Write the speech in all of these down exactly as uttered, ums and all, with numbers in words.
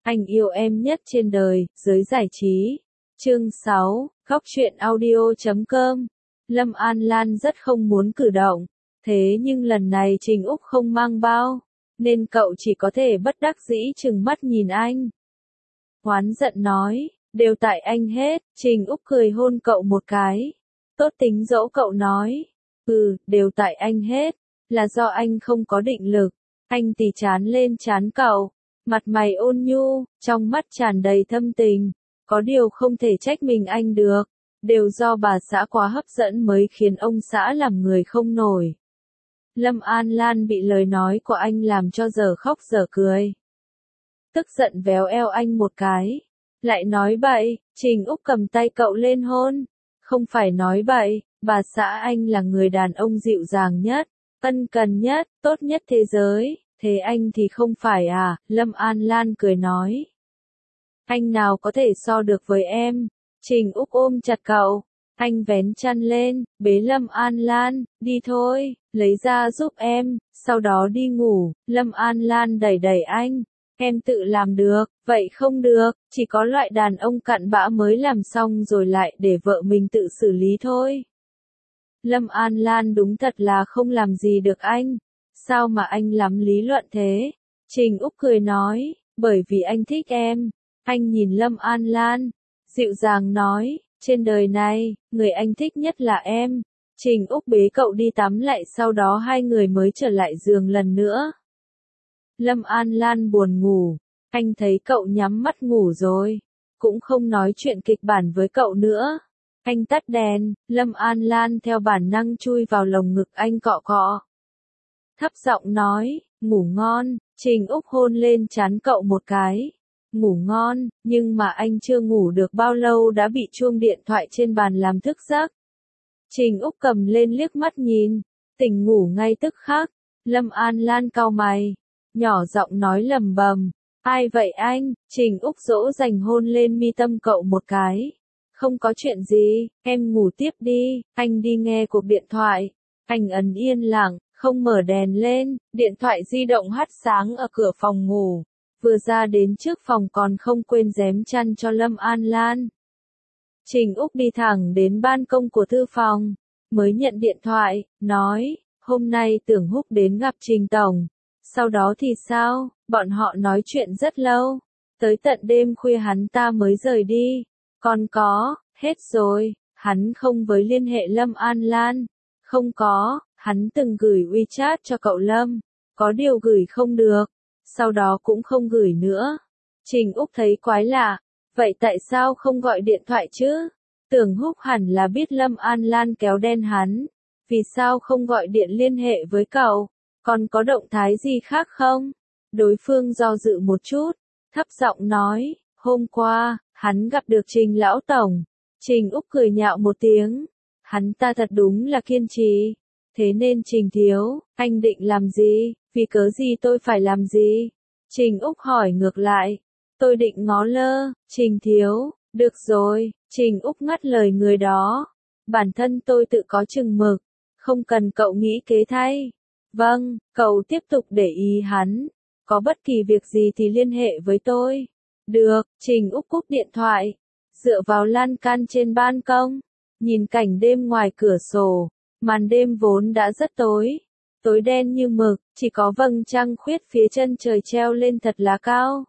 Anh yêu em nhất trên đời, giới giải trí. Chương sáu, Góc truyện audio chấm com. Lâm An Lan rất không muốn cử động, thế nhưng lần này Trình Úc không mang bao, nên cậu chỉ có thể bất đắc dĩ trừng mắt nhìn anh. Oán giận nói, đều tại anh hết. Trình Úc cười hôn cậu một cái, tốt tính dỗ cậu nói, ừ, đều tại anh hết, là do anh không có định lực. Anh tì chán lên trán cậu, mặt mày ôn nhu, trong mắt tràn đầy thâm tình, có điều không thể trách mình anh được, đều do bà xã quá hấp dẫn mới khiến ông xã làm người không nổi. Lâm An Lan bị lời nói của anh làm cho giờ khóc giờ cười. Tức giận véo eo anh một cái, lại nói bậy. Trình Úc cầm tay cậu lên hôn, không phải nói bậy, bà xã anh là người đàn ông dịu dàng nhất, ân cần nhất, tốt nhất thế giới, thế anh thì không phải à? Lâm An Lan cười nói. Anh nào có thể so được với em? Trình Úc ôm chặt cậu, anh vén chăn lên, bế Lâm An Lan, đi thôi, lấy ra giúp em, sau đó đi ngủ. Lâm An Lan đẩy đẩy anh, em tự làm được, vậy không được, chỉ có loại đàn ông cặn bã mới làm xong rồi lại để vợ mình tự xử lý thôi. Lâm An Lan đúng thật là không làm gì được anh, sao mà anh lắm lý luận thế? Trình Úc cười nói, bởi vì anh thích em. Anh nhìn Lâm An Lan, dịu dàng nói, trên đời này, người anh thích nhất là em. Trình Úc bế cậu đi tắm lại, sau đó hai người mới trở lại giường lần nữa. Lâm An Lan buồn ngủ, anh thấy cậu nhắm mắt ngủ rồi, cũng không nói chuyện kịch bản với cậu nữa. Anh tắt đèn, Lâm An Lan theo bản năng chui vào lồng ngực anh cọ cọ. Thấp giọng nói, ngủ ngon. Trình Úc hôn lên trán cậu một cái. Ngủ ngon, nhưng mà anh chưa ngủ được bao lâu đã bị chuông điện thoại trên bàn làm thức giấc. Trình Úc cầm lên liếc mắt nhìn, tỉnh ngủ ngay tức khắc. Lâm An Lan cau mày, nhỏ giọng nói lầm bầm, ai vậy anh? Trình Úc dỗ dành hôn lên mi tâm cậu một cái. Không có chuyện gì, em ngủ tiếp đi. Anh đi nghe cuộc điện thoại. Anh ấn yên lặng, không mở đèn lên, điện thoại di động hắt sáng ở cửa phòng ngủ. Vừa ra đến trước phòng còn không quên rém chăn cho Lâm An Lan. Trình Úc đi thẳng đến ban công của thư phòng, mới nhận điện thoại, nói, hôm nay Tưởng Húc đến gặp Trình Tổng. Sau đó thì sao? Bọn họ nói chuyện rất lâu, tới tận đêm khuya hắn ta mới rời đi. Còn có, hết rồi, hắn không với liên hệ Lâm An Lan. Không có, hắn từng gửi WeChat cho cậu Lâm, có điều gửi không được, sau đó cũng không gửi nữa. Trình Úc thấy quái lạ, vậy tại sao không gọi điện thoại chứ? Tưởng Húc hẳn là biết Lâm An Lan kéo đen hắn, vì sao không gọi điện liên hệ với cậu? Còn có động thái gì khác không? Đối phương do dự một chút, thấp giọng nói, hôm qua, hắn gặp được Trình Lão Tổng. Trình Úc cười nhạo một tiếng, hắn ta thật đúng là kiên trì. Thế nên Trình Thiếu, anh định làm gì? Vì cớ gì tôi phải làm gì? Trình Úc hỏi ngược lại. Tôi định ngó lơ. Trình Thiếu, được rồi. Trình Úc ngắt lời người đó. Bản thân tôi tự có chừng mực, không cần cậu nghĩ kế thay. Vâng, cậu tiếp tục để ý hắn. Có bất kỳ việc gì thì liên hệ với tôi. Được. Trình Úc cúp điện thoại, dựa vào lan can trên ban công, nhìn cảnh đêm ngoài cửa sổ. Màn đêm vốn đã rất tối, tối đen như mực, chỉ có vầng trăng khuyết phía chân trời treo lên thật là cao.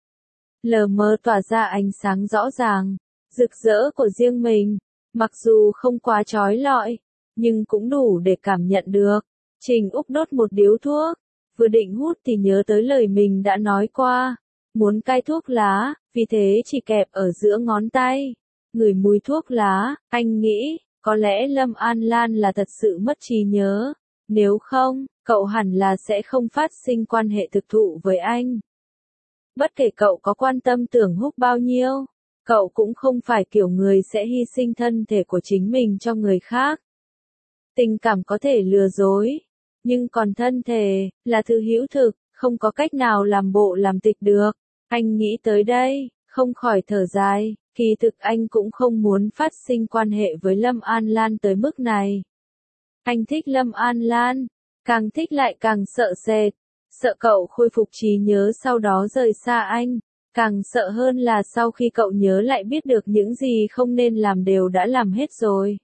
Lờ mờ tỏa ra ánh sáng rõ ràng, rực rỡ của riêng mình, mặc dù không quá chói lọi, nhưng cũng đủ để cảm nhận được. Trình Úc đốt một điếu thuốc, vừa định hút thì nhớ tới lời mình đã nói qua, muốn cai thuốc lá, vì thế chỉ kẹp ở giữa ngón tay. Ngửi mùi thuốc lá, anh nghĩ, có lẽ Lâm An Lan là thật sự mất trí nhớ, nếu không, cậu hẳn là sẽ không phát sinh quan hệ thực thụ với anh. Bất kể cậu có quan tâm Tưởng Húc bao nhiêu, cậu cũng không phải kiểu người sẽ hy sinh thân thể của chính mình cho người khác. Tình cảm có thể lừa dối, nhưng còn thân thể, là thứ hữu thực, không có cách nào làm bộ làm tịch được. Anh nghĩ tới đây, không khỏi thở dài. Kỳ thực anh cũng không muốn phát sinh quan hệ với Lâm An Lan tới mức này. Anh thích Lâm An Lan, càng thích lại càng sợ sệt, sợ cậu khôi phục trí nhớ sau đó rời xa anh, Càng sợ hơn là sau khi cậu nhớ lại biết được những gì không nên làm đều đã làm hết rồi.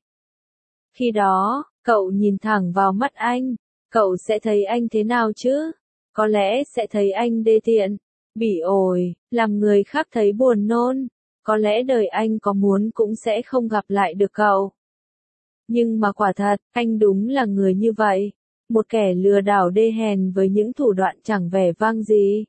Khi đó, cậu nhìn thẳng vào mắt anh, cậu sẽ thấy anh thế nào chứ? Có lẽ sẽ thấy anh đê tiện, bỉ ổi, làm người khác thấy buồn nôn. Có lẽ đời anh có muốn cũng sẽ không gặp lại được cậu. Nhưng mà quả thật, anh đúng là người như vậy. Một kẻ lừa đảo đê hèn với những thủ đoạn chẳng vẻ vang gì.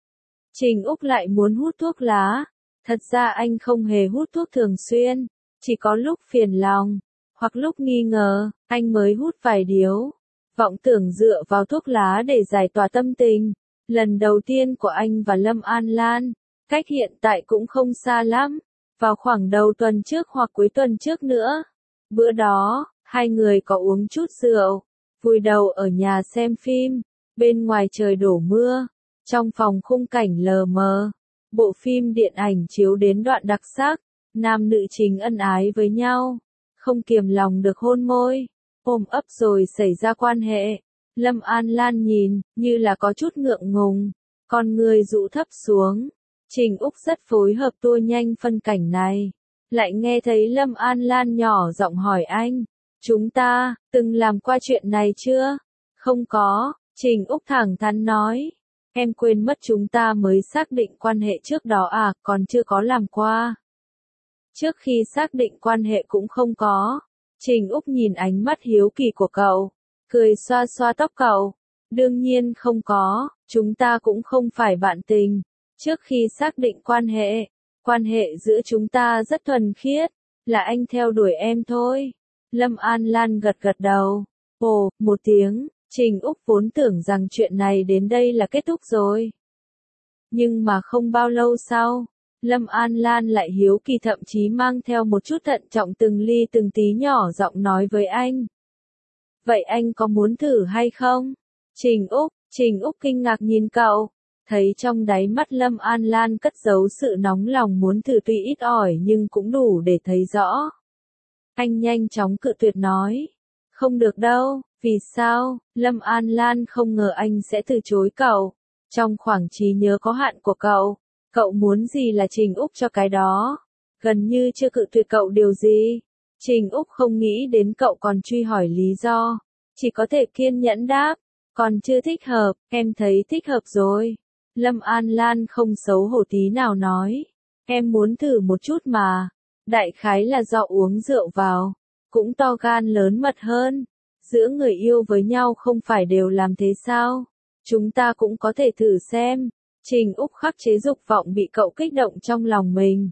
Trình Úc lại muốn hút thuốc lá. Thật ra anh không hề hút thuốc thường xuyên. Chỉ có lúc phiền lòng, hoặc lúc nghi ngờ, anh mới hút vài điếu. Vọng tưởng dựa vào thuốc lá để giải tỏa tâm tình. Lần đầu tiên của anh và Lâm An Lan, cách hiện tại cũng không xa lắm. Vào khoảng đầu tuần trước hoặc cuối tuần trước nữa. Bữa đó, hai người có uống chút rượu, vùi đầu ở nhà xem phim, bên ngoài trời đổ mưa, trong phòng khung cảnh lờ mờ. Bộ phim điện ảnh chiếu đến đoạn đặc sắc, nam nữ chính ân ái với nhau, không kiềm lòng được hôn môi, ôm ấp rồi xảy ra quan hệ. Lâm An Lan nhìn, như là có chút ngượng ngùng, con người dụ thấp xuống. Trình Úc rất phối hợp tua nhanh phân cảnh này. Lại nghe thấy Lâm An Lan nhỏ giọng hỏi anh, chúng ta, từng làm qua chuyện này chưa? Không có, Trình Úc thẳng thắn nói. Em quên mất chúng ta mới xác định quan hệ trước đó à, còn chưa có làm qua. Trước khi xác định quan hệ cũng không có. Trình Úc nhìn ánh mắt hiếu kỳ của cậu, cười xoa xoa tóc cậu. Đương nhiên không có, chúng ta cũng không phải bạn tình. Trước khi xác định quan hệ, quan hệ giữa chúng ta rất thuần khiết, là anh theo đuổi em thôi. Lâm An Lan gật gật đầu. Ồ, một tiếng, Trình Úc vốn tưởng rằng chuyện này đến đây là kết thúc rồi. Nhưng mà không bao lâu sau, Lâm An Lan lại hiếu kỳ thậm chí mang theo một chút thận trọng từng ly từng tí nhỏ giọng nói với anh. Vậy anh có muốn thử hay không? Trình Úc, Trình Úc kinh ngạc nhìn cậu. Thấy trong đáy mắt Lâm An Lan cất giấu sự nóng lòng muốn thử tuy ít ỏi nhưng cũng đủ để thấy rõ. Anh nhanh chóng cự tuyệt nói. Không được đâu, vì sao? Lâm An Lan không ngờ anh sẽ từ chối cậu. Trong khoảng trí nhớ có hạn của cậu, cậu muốn gì là Trình Úc cho cái đó. Gần như chưa cự tuyệt cậu điều gì. Trình Úc không nghĩ đến cậu còn truy hỏi lý do. Chỉ có thể kiên nhẫn đáp. Còn chưa thích hợp, em thấy thích hợp rồi. Lâm An Lan không xấu hổ tí nào nói. Em muốn thử một chút mà. Đại khái là do uống rượu vào. Cũng to gan lớn mật hơn. Giữa người yêu với nhau không phải đều làm thế sao? Chúng ta cũng có thể thử xem. Trình Úc khắc chế dục vọng bị cậu kích động trong lòng mình.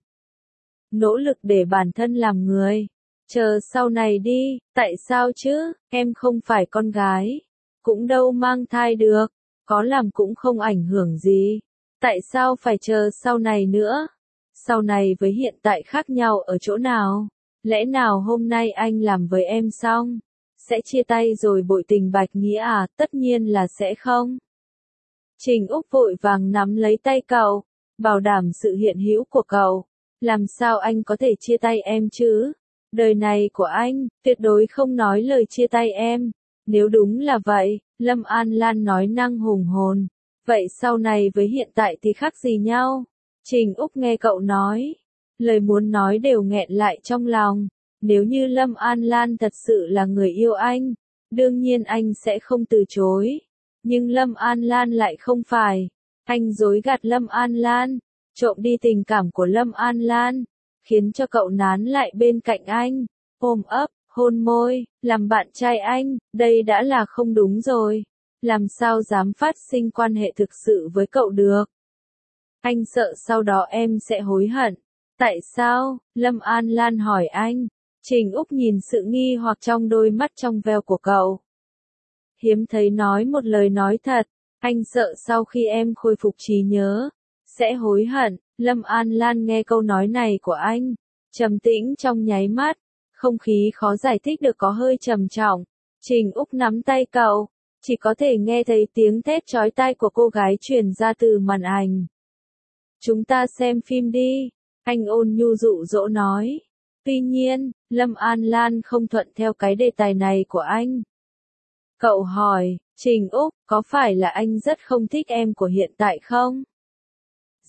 Nỗ lực để bản thân làm người. Chờ sau này đi, tại sao chứ? Em không phải con gái. Cũng đâu mang thai được. Có làm cũng không ảnh hưởng gì. Tại sao phải chờ sau này nữa? Sau này với hiện tại khác nhau ở chỗ nào? Lẽ nào hôm nay anh làm với em xong, sẽ chia tay rồi bội tình bạch nghĩa à? Tất nhiên là sẽ không. Trình Úc vội vàng nắm lấy tay cậu, bảo đảm sự hiện hữu của cậu. Làm sao anh có thể chia tay em chứ? Đời này của anh, tuyệt đối không nói lời chia tay em. Nếu đúng là vậy, Lâm An Lan nói năng hùng hồn. Vậy sau này với hiện tại thì khác gì nhau? Trình Úc nghe cậu nói. Lời muốn nói đều nghẹn lại trong lòng. Nếu như Lâm An Lan thật sự là người yêu anh, đương nhiên anh sẽ không từ chối. Nhưng Lâm An Lan lại không phải. Anh dối gạt Lâm An Lan, trộm đi tình cảm của Lâm An Lan, khiến cho cậu nán lại bên cạnh anh, ôm ấp, hôn môi, làm bạn trai anh, đây đã là không đúng rồi. Làm sao dám phát sinh quan hệ thực sự với cậu được? Anh sợ sau đó em sẽ hối hận. Tại sao? Lâm An Lan hỏi anh. Trình Úc nhìn sự nghi hoặc trong đôi mắt trong veo của cậu. Hiếm thấy nói một lời nói thật. Anh sợ sau khi em khôi phục trí nhớ, sẽ hối hận. Lâm An Lan nghe câu nói này của anh, trầm tĩnh trong nháy mắt. Không khí khó giải thích được có hơi trầm trọng. Trình Úc nắm tay cậu, chỉ có thể nghe thấy tiếng thét chói tai của cô gái truyền ra từ màn ảnh. Chúng ta xem phim đi, anh ôn nhu dụ dỗ nói. Tuy nhiên, Lâm An Lan không thuận theo cái đề tài này của anh. Cậu hỏi, Trình Úc, có phải là anh rất không thích em của hiện tại không?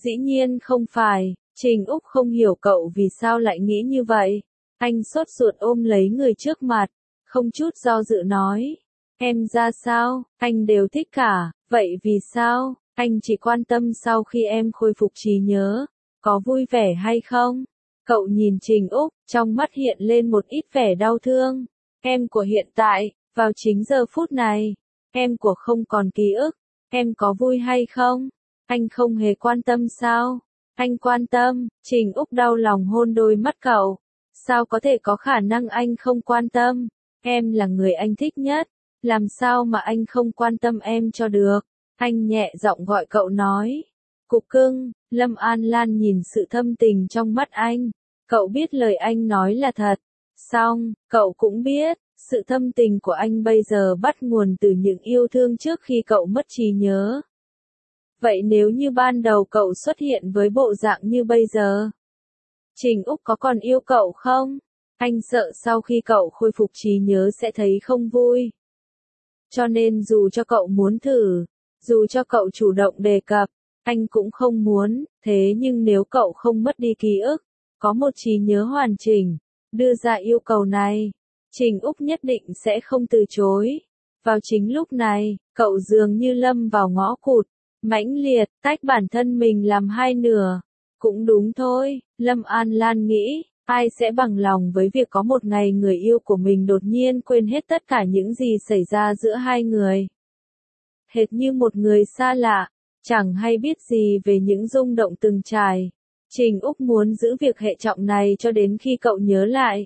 Dĩ nhiên không phải, Trình Úc không hiểu cậu vì sao lại nghĩ như vậy. Anh sốt ruột ôm lấy người trước mặt, không chút do dự nói. Em ra sao, anh đều thích cả, vậy vì sao, anh chỉ quan tâm sau khi em khôi phục trí nhớ, có vui vẻ hay không? Cậu nhìn Trình Úc, trong mắt hiện lên một ít vẻ đau thương. Em của hiện tại, vào chính giờ phút này, em của không còn ký ức, em có vui hay không? Anh không hề quan tâm sao? Anh quan tâm, Trình Úc đau lòng hôn đôi mắt cậu. Sao có thể có khả năng anh không quan tâm? Em là người anh thích nhất, làm sao mà anh không quan tâm em cho được? Anh nhẹ giọng gọi cậu nói. Cục cưng, Lâm An Lan nhìn sự thâm tình trong mắt anh. Cậu biết lời anh nói là thật. Xong, cậu cũng biết, sự thâm tình của anh bây giờ bắt nguồn từ những yêu thương trước khi cậu mất trí nhớ. Vậy nếu như ban đầu cậu xuất hiện với bộ dạng như bây giờ, Trình Úc có còn yêu cậu không? Anh sợ sau khi cậu khôi phục trí nhớ sẽ thấy không vui. Cho nên dù cho cậu muốn thử, dù cho cậu chủ động đề cập, anh cũng không muốn, thế nhưng nếu cậu không mất đi ký ức, có một trí nhớ hoàn chỉnh, đưa ra yêu cầu này, Trình Úc nhất định sẽ không từ chối. Vào chính lúc này, cậu dường như lâm vào ngõ cụt, mãnh liệt, tách bản thân mình làm hai nửa. Cũng đúng thôi, Lâm An Lan nghĩ, ai sẽ bằng lòng với việc có một ngày người yêu của mình đột nhiên quên hết tất cả những gì xảy ra giữa hai người. Hệt như một người xa lạ, chẳng hay biết gì về những rung động từng trải. Trình Úc muốn giữ việc hệ trọng này cho đến khi cậu nhớ lại.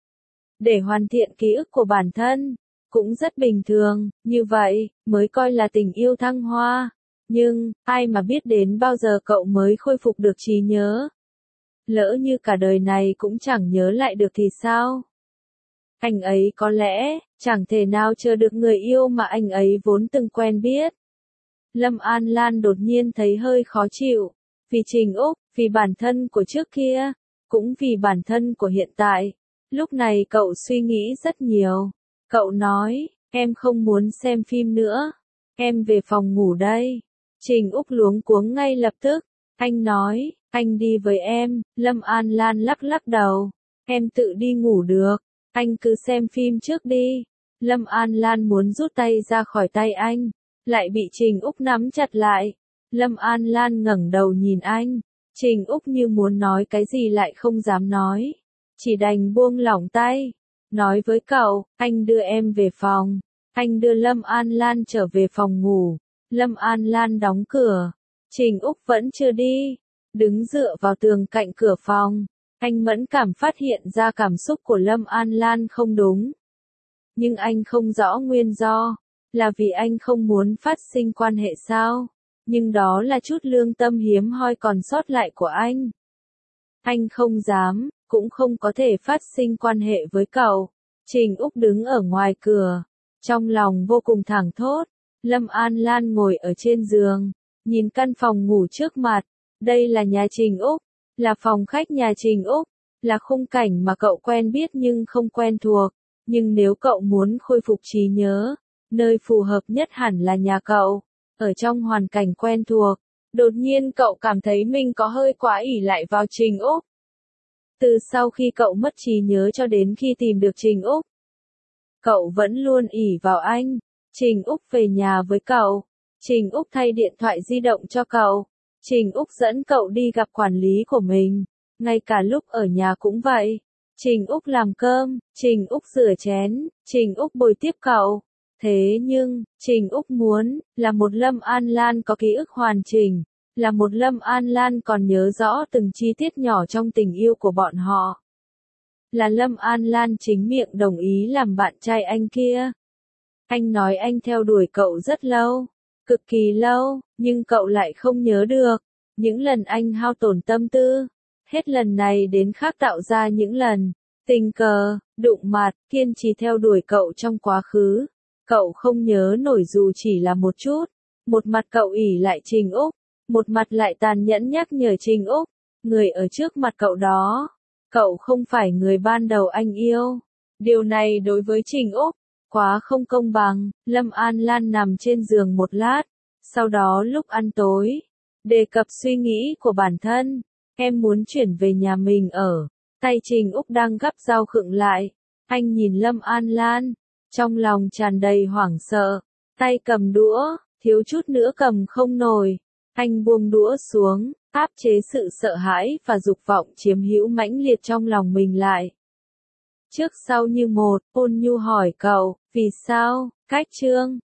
Để hoàn thiện ký ức của bản thân, cũng rất bình thường, như vậy, mới coi là tình yêu thăng hoa. Nhưng, ai mà biết đến bao giờ cậu mới khôi phục được trí nhớ. Lỡ như cả đời này cũng chẳng nhớ lại được thì sao? Anh ấy có lẽ, chẳng thể nào chờ được người yêu mà anh ấy vốn từng quen biết. Lâm An Lan đột nhiên thấy hơi khó chịu. Vì Trình Úc, vì bản thân của trước kia, cũng vì bản thân của hiện tại. Lúc này cậu suy nghĩ rất nhiều. Cậu nói, em không muốn xem phim nữa. Em về phòng ngủ đây. Trình Úc luống cuống ngay lập tức. Anh nói, anh đi với em. Lâm An Lan lắc lắc đầu. Em tự đi ngủ được. Anh cứ xem phim trước đi. Lâm An Lan muốn rút tay ra khỏi tay anh, lại bị Trình Úc nắm chặt lại. Lâm An Lan ngẩng đầu nhìn anh. Trình Úc như muốn nói cái gì lại không dám nói. Chỉ đành buông lỏng tay. Nói với cậu, anh đưa em về phòng. Anh đưa Lâm An Lan trở về phòng ngủ. Lâm An Lan đóng cửa. Trình Úc vẫn chưa đi. Đứng dựa vào tường cạnh cửa phòng. Anh mẫn cảm phát hiện ra cảm xúc của Lâm An Lan không đúng. Nhưng anh không rõ nguyên do. Là vì anh không muốn phát sinh quan hệ sao? Nhưng đó là chút lương tâm hiếm hoi còn sót lại của anh. Anh không dám, cũng không có thể phát sinh quan hệ với cậu. Trình Úc đứng ở ngoài cửa. Trong lòng vô cùng thảng thốt. Lâm An Lan ngồi ở trên giường. Nhìn căn phòng ngủ trước mặt. Đây là nhà Trình Úc. Là phòng khách nhà Trình Úc. Là khung cảnh mà cậu quen biết nhưng không quen thuộc. Nhưng nếu cậu muốn khôi phục trí nhớ, nơi phù hợp nhất hẳn là nhà cậu. Ở trong hoàn cảnh quen thuộc, đột nhiên cậu cảm thấy mình có hơi quá ỷ lại vào Trình Úc. Từ sau khi cậu mất trí nhớ cho đến khi tìm được Trình Úc, cậu vẫn luôn ỷ vào anh. Trình Úc về nhà với cậu. Trình Úc thay điện thoại di động cho cậu. Trình Úc dẫn cậu đi gặp quản lý của mình. Ngay cả lúc ở nhà cũng vậy. Trình Úc làm cơm, Trình Úc rửa chén, Trình Úc bồi tiếp cậu. Thế nhưng, Trình Úc muốn, là một Lâm An Lan có ký ức hoàn chỉnh, là một Lâm An Lan còn nhớ rõ từng chi tiết nhỏ trong tình yêu của bọn họ. Là Lâm An Lan chính miệng đồng ý làm bạn trai anh kia. Anh nói anh theo đuổi cậu rất lâu, cực kỳ lâu, nhưng cậu lại không nhớ được. Những lần anh hao tổn tâm tư, hết lần này đến khác tạo ra những lần tình cờ, đụng mặt, kiên trì theo đuổi cậu trong quá khứ. Cậu không nhớ nổi dù chỉ là một chút. Một mặt cậu ỷ lại Trình Úc, một mặt lại tàn nhẫn nhắc nhở Trình Úc, người ở trước mặt cậu đó, cậu không phải người ban đầu anh yêu. Điều này đối với Trình Úc, quá không công bằng. Lâm An Lan nằm trên giường một lát, sau đó lúc ăn tối, Đề cập suy nghĩ của bản thân, em muốn chuyển về nhà mình ở. Tay Trình Úc đang gắp rau khựng lại. Anh nhìn Lâm An Lan, trong lòng tràn đầy hoảng sợ. Tay cầm đũa, thiếu chút nữa cầm không nổi. Anh buông đũa xuống, áp chế sự sợ hãi và dục vọng chiếm hữu mãnh liệt trong lòng mình lại. Trước sau như một, ôn nhu hỏi cậu, vì sao, cách Trương,